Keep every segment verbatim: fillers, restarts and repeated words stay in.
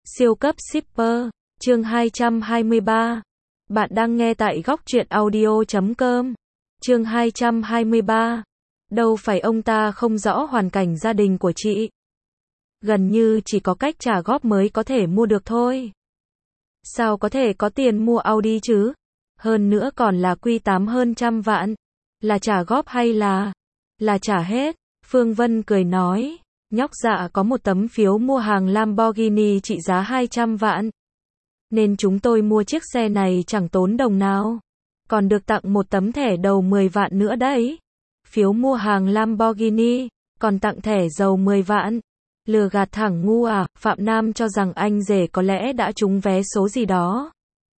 Siêu cấp shipper, chương hai trăm hai mươi ba. Bạn đang nghe tại góc truyện audio chấm com. Chương hai trăm hai mươi ba. Đâu phải ông ta không rõ hoàn cảnh gia đình của chị. Gần như chỉ có cách trả góp mới có thể mua được thôi. Sao có thể có tiền mua Audi chứ? Hơn nữa còn là Q tám hơn trăm vạn. Là trả góp hay là... Là trả hết. Phương Vân cười nói. Nhóc dạ có một tấm phiếu mua hàng Lamborghini trị giá hai trăm vạn. Nên chúng tôi mua chiếc xe này chẳng tốn đồng nào. Còn được tặng một tấm thẻ đầu mười vạn nữa đấy. Phiếu mua hàng Lamborghini, còn tặng thẻ dầu mười vạn. Lừa gạt thẳng ngu à, Phạm Nam cho rằng anh rể có lẽ đã trúng vé số gì đó.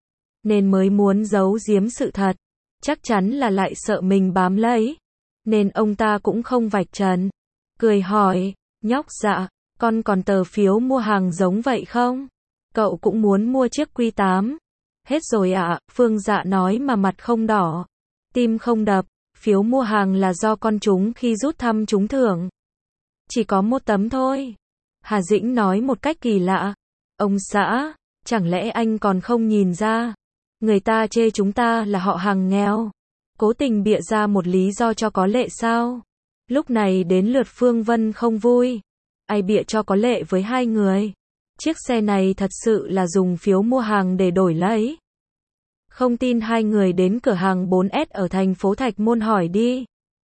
Nên mới muốn giấu giếm sự thật. Chắc chắn là lại sợ mình bám lấy. Nên ông ta cũng không vạch trần. Cười hỏi, nhóc dạ, con còn tờ phiếu mua hàng giống vậy không? Cậu cũng muốn mua chiếc Q tám. Hết rồi ạ, à, Phương Dạ nói mà mặt không đỏ. Tim không đập, phiếu mua hàng là do con trúng khi rút thăm trúng thưởng. Chỉ có một tấm thôi. Hà Dĩnh nói một cách kỳ lạ. Ông xã, chẳng lẽ anh còn không nhìn ra? Người ta chê chúng ta là họ hàng nghèo. Cố tình bịa ra một lý do cho có lệ sao? Lúc này đến lượt Phương Vân không vui. Ai bịa cho có lệ với hai người? Chiếc xe này thật sự là dùng phiếu mua hàng để đổi lấy. Không tin hai người đến cửa hàng bốn S ở thành phố Thạch Môn hỏi đi.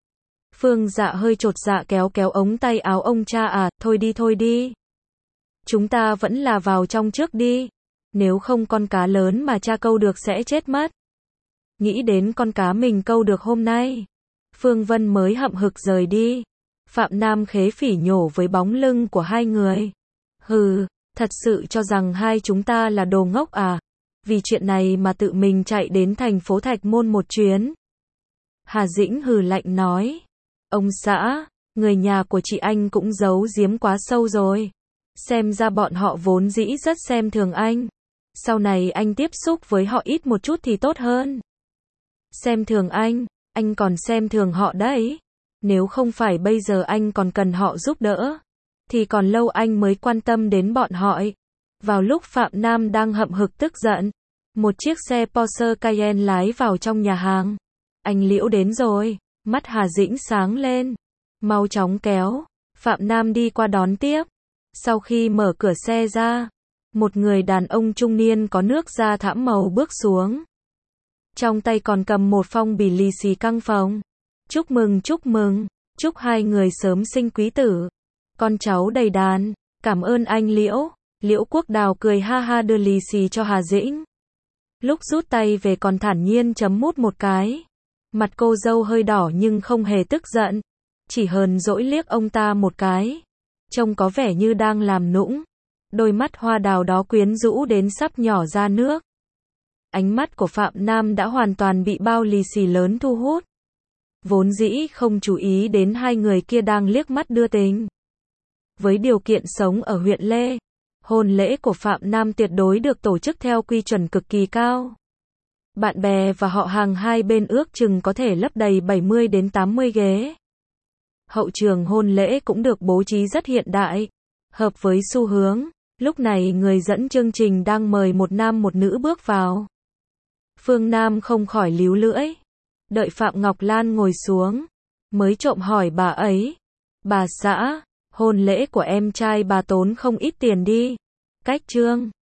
Phương Dạ hơi chột dạ kéo kéo ống tay áo ông cha à, thôi đi thôi đi. Chúng ta vẫn là vào trong trước đi. Nếu không con cá lớn mà cha câu được sẽ chết mất. Nghĩ đến con cá mình câu được hôm nay. Phương Vân mới hậm hực rời đi. Phạm Nam khế phỉ nhổ với bóng lưng của hai người. Hừ, thật sự cho rằng hai chúng ta là đồ ngốc à? Vì chuyện này mà tự mình chạy đến thành phố Thạch Môn một chuyến. Hà Dĩnh hừ lạnh nói. Ông xã, người nhà của chị anh cũng giấu giếm quá sâu rồi. Xem ra bọn họ vốn dĩ rất xem thường anh. Sau này anh tiếp xúc với họ ít một chút thì tốt hơn. Xem thường anh, anh còn xem thường họ đấy. Nếu không phải bây giờ anh còn cần họ giúp đỡ, thì còn lâu anh mới quan tâm đến bọn họ. Vào lúc Phạm Nam đang hậm hực tức giận, một chiếc xe Porsche Cayenne lái vào trong nhà hàng. Anh Liễu đến rồi, mắt Hà Dĩnh sáng lên. Mau chóng kéo, Phạm Nam đi qua đón tiếp. Sau khi mở cửa xe ra, một người đàn ông trung niên có nước da thẫm màu bước xuống. Trong tay còn cầm một phong bì lì xì căng phòng. Chúc mừng chúc mừng, chúc hai người sớm sinh quý tử. Con cháu đầy đàn, cảm ơn anh Liễu. Liễu Quốc Đào cười ha ha đưa lì xì cho Hà Dĩnh. Lúc rút tay về còn thản nhiên chấm mút một cái. Mặt cô dâu hơi đỏ nhưng không hề tức giận. Chỉ hờn dỗi liếc ông ta một cái. Trông có vẻ như đang làm nũng. Đôi mắt hoa đào đó quyến rũ đến sắp nhỏ ra nước. Ánh mắt của Phạm Nam đã hoàn toàn bị bao lì xì lớn thu hút. Vốn dĩ không chú ý đến hai người kia đang liếc mắt đưa tình. Với điều kiện sống ở huyện Lê, hôn lễ của Phạm Nam tuyệt đối được tổ chức theo quy chuẩn cực kỳ cao. Bạn bè và họ hàng hai bên ước chừng có thể lấp đầy bảy mươi đến tám mươi ghế. Hậu trường hôn lễ cũng được bố trí rất hiện đại, hợp với xu hướng. Lúc này người dẫn chương trình đang mời một nam một nữ bước vào. Phương Nam không khỏi líu lưỡi. Đợi Phạm Ngọc Lan ngồi xuống, mới trộm hỏi bà ấy. Bà xã, hôn lễ của em trai bà tốn không ít tiền đi. Cách trương.